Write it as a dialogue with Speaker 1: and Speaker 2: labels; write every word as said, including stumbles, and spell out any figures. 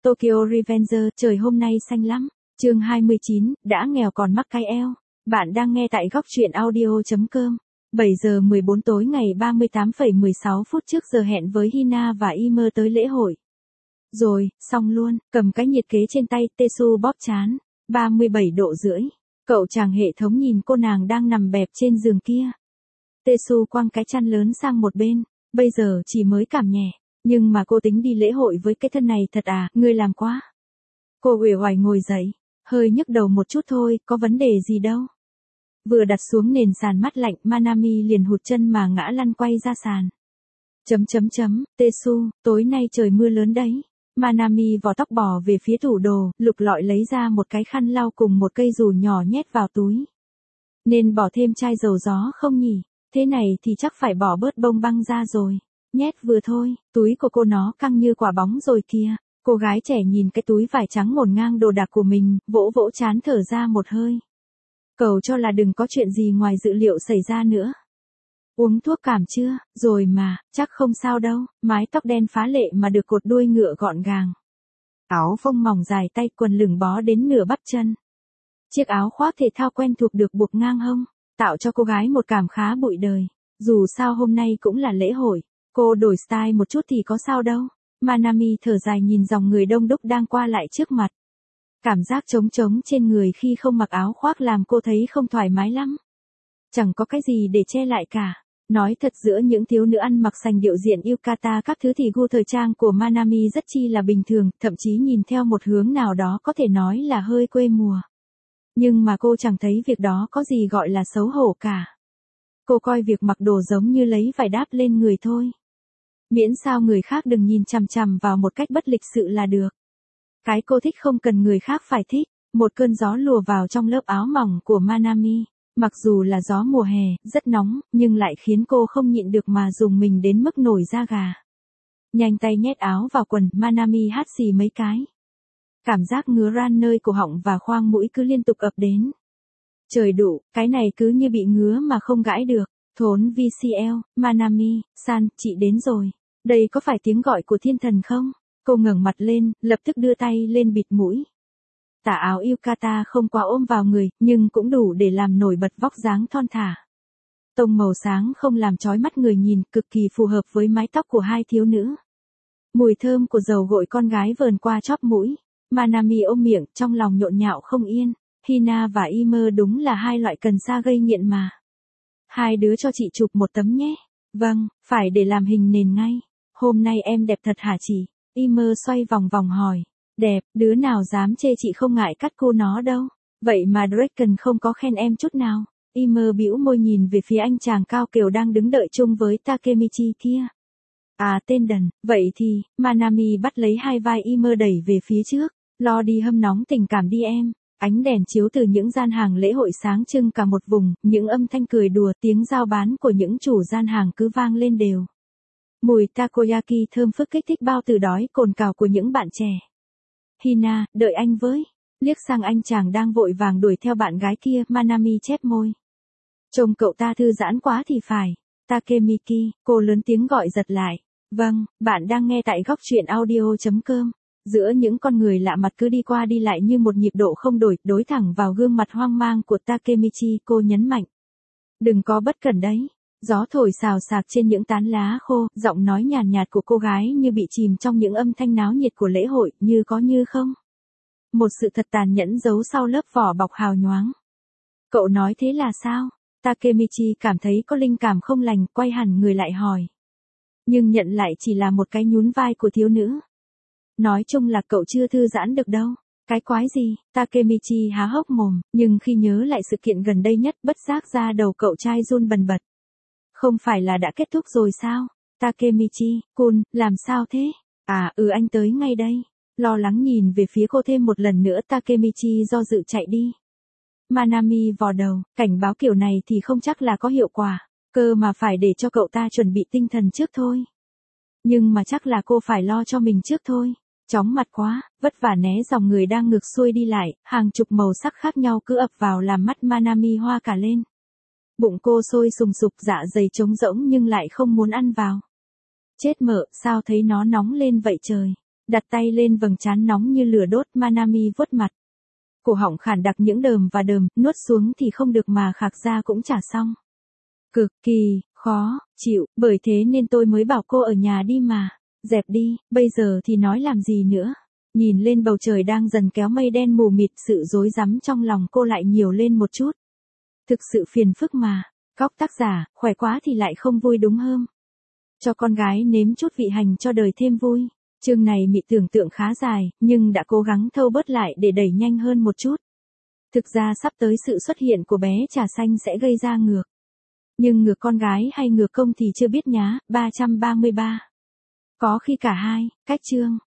Speaker 1: Tokyo Revenger, trời hôm nay xanh lắm. Chương hai mươi chín, đã nghèo còn mắc cái eo. Bạn đang nghe tại góc truyện audio chấm com. bảy giờ mười bốn tối ngày ba mươi tám phẩy mười sáu phút trước giờ hẹn với Hina và Imer tới lễ hội. Rồi, xong luôn, cầm cái nhiệt kế trên tay, Tesu bóp chán. ba mươi bảy độ rưỡi. Cậu chàng hệ thống nhìn cô nàng đang nằm bẹp trên giường kia. Tesu quăng cái chăn lớn sang một bên. Bây giờ chỉ mới cảm nhẹ. Nhưng mà cô tính đi lễ hội với cái thân này thật à, ngươi làm quá. Cô uể oải ngồi dậy, hơi nhức đầu một chút thôi, có vấn đề gì đâu. Vừa đặt xuống nền sàn mát lạnh, Manami liền hụt chân mà ngã lăn quay ra sàn. Chấm chấm chấm, Tesu, tối nay trời mưa lớn đấy. Manami vò tóc bò về phía tủ đồ, lục lọi lấy ra một cái khăn lau cùng một cây dù nhỏ nhét vào túi. Nên bỏ thêm chai dầu gió không nhỉ? Thế này thì chắc phải bỏ bớt bông băng ra rồi. Nhét vừa thôi, túi của cô nó căng như quả bóng rồi kìa. Cô gái trẻ nhìn cái túi vải trắng ngổn ngang đồ đạc của mình, vỗ vỗ trán thở ra một hơi. Cầu cho là đừng có chuyện gì ngoài dự liệu xảy ra nữa. Uống thuốc cảm chưa? Rồi mà, chắc không sao đâu, mái tóc đen phá lệ mà được cột đuôi ngựa gọn gàng. Áo phông mỏng dài tay, quần lửng bó đến nửa bắp chân. Chiếc áo khoác thể thao quen thuộc được buộc ngang hông, tạo cho cô gái một cảm khá bụi đời. Dù sao hôm nay cũng là lễ hội, cô đổi style một chút thì có sao đâu. Manami thở dài nhìn dòng người đông đúc đang qua lại trước mặt. Cảm giác trống trống trên người khi không mặc áo khoác làm cô thấy không thoải mái lắm. Chẳng có cái gì để che lại cả. Nói thật, giữa những thiếu nữ ăn mặc sành điệu diện yukata các thứ thì gu thời trang của Manami rất chi là bình thường, thậm chí nhìn theo một hướng nào đó có thể nói là hơi quê mùa. Nhưng mà cô chẳng thấy việc đó có gì gọi là xấu hổ cả. Cô coi việc mặc đồ giống như lấy vải đáp lên người thôi. Miễn sao người khác đừng nhìn chằm chằm vào một cách bất lịch sự là được. Cái cô thích không cần người khác phải thích. Một cơn gió lùa vào trong lớp áo mỏng của Manami. Mặc dù là gió mùa hè, rất nóng, nhưng lại khiến cô không nhịn được mà dùng mình đến mức nổi da gà. Nhanh tay nhét áo vào quần, Manami hắt xì mấy cái. Cảm giác ngứa ran nơi cổ họng và khoang mũi cứ liên tục ập đến. Trời đủ, cái này cứ như bị ngứa mà không gãi được. Thốn vê xê lờ, Manami, san, chị đến rồi. Đây có phải tiếng gọi của thiên thần không? Cô ngẩng mặt lên, lập tức đưa tay lên bịt mũi. Tà áo yukata không quá ôm vào người, nhưng cũng đủ để làm nổi bật vóc dáng thon thả. Tông màu sáng không làm chói mắt người nhìn, cực kỳ phù hợp với mái tóc của hai thiếu nữ. Mùi thơm của dầu gội con gái vờn qua chóp mũi. Manami ôm miệng, trong lòng nhộn nhạo không yên. Hina và Imer đúng là hai loại cần sa gây nghiện mà. Hai đứa cho chị chụp một tấm nhé. Vâng, phải để làm hình nền ngay. Hôm nay em đẹp thật hả chị? Imer xoay vòng vòng hỏi. Đẹp, đứa nào dám chê chị không ngại cắt cô nó đâu. Vậy mà Draken không có khen em chút nào. Imer bĩu môi nhìn về phía anh chàng cao kiều đang đứng đợi chung với Takemichi kia. À tên đần, vậy thì, Manami bắt lấy hai vai Imer đẩy về phía trước. Lo đi hâm nóng tình cảm đi em. Ánh đèn chiếu từ những gian hàng lễ hội sáng trưng cả một vùng, những âm thanh cười đùa, tiếng giao bán của những chủ gian hàng cứ vang lên đều. Mùi takoyaki thơm phức kích thích bao tử đói cồn cào của những bạn trẻ. Hina, đợi anh với. Liếc sang anh chàng đang vội vàng đuổi theo bạn gái kia, Manami chép môi. Trông cậu ta thư giãn quá thì phải. Takemiki, cô lớn tiếng gọi giật lại. Vâng, bạn đang nghe tại góc truyện audio chấm com. Giữa những con người lạ mặt cứ đi qua đi lại như một nhịp độ không đổi, đối thẳng vào gương mặt hoang mang của Takemichi, cô nhấn mạnh. Đừng có bất cẩn đấy. Gió thổi xào xạc trên những tán lá khô, giọng nói nhàn nhạt của cô gái như bị chìm trong những âm thanh náo nhiệt của lễ hội, như có như không. Một sự thật tàn nhẫn giấu sau lớp vỏ bọc hào nhoáng. Cậu nói thế là sao? Takemichi cảm thấy có linh cảm không lành, quay hẳn người lại hỏi. Nhưng nhận lại chỉ là một cái nhún vai của thiếu nữ. Nói chung là cậu chưa thư giãn được đâu. Cái quái gì? Takemichi há hốc mồm, nhưng khi nhớ lại sự kiện gần đây nhất, bất giác ra đầu cậu trai run bần bật. Không phải là đã kết thúc rồi sao? Takemichi, Kun, làm sao thế? À, ừ anh tới ngay đây. Lo lắng nhìn về phía cô thêm một lần nữa, Takemichi do dự chạy đi. Manami vò đầu, cảnh báo kiểu này thì không chắc là có hiệu quả. Cơ mà phải để cho cậu ta chuẩn bị tinh thần trước thôi. Nhưng mà chắc là cô phải lo cho mình trước thôi. Chóng mặt quá, vất vả né dòng người đang ngược xuôi đi lại, hàng chục màu sắc khác nhau cứ ập vào làm mắt Manami hoa cả lên. Bụng cô sôi sùng sục, dạ dày trống rỗng nhưng lại không muốn ăn vào. Chết mợ, sao thấy nó nóng lên vậy trời? Đặt tay lên vầng trán nóng như lửa đốt, Manami vuốt mặt. Cổ họng khản đặc những đờm và đờm, nuốt xuống thì không được mà khạc ra cũng chả xong. Cực kỳ, khó, chịu, bởi thế nên tôi mới bảo cô ở nhà đi mà. Dẹp đi, bây giờ thì nói làm gì nữa. Nhìn lên bầu trời đang dần kéo mây đen mù mịt, sự rối rắm trong lòng cô lại nhiều lên một chút. Thực sự phiền phức mà. Góc tác giả, khỏe quá thì lại không vui đúng không? Cho con gái nếm chút vị hành cho đời thêm vui. Chương này Mị tưởng tượng khá dài, nhưng đã cố gắng thâu bớt lại để đẩy nhanh hơn một chút. Thực ra sắp tới sự xuất hiện của bé trà xanh sẽ gây ra ngược. Nhưng ngược con gái hay ngược công thì chưa biết nhá. ba trăm ba mươi ba. Có khi cả hai, cách chương.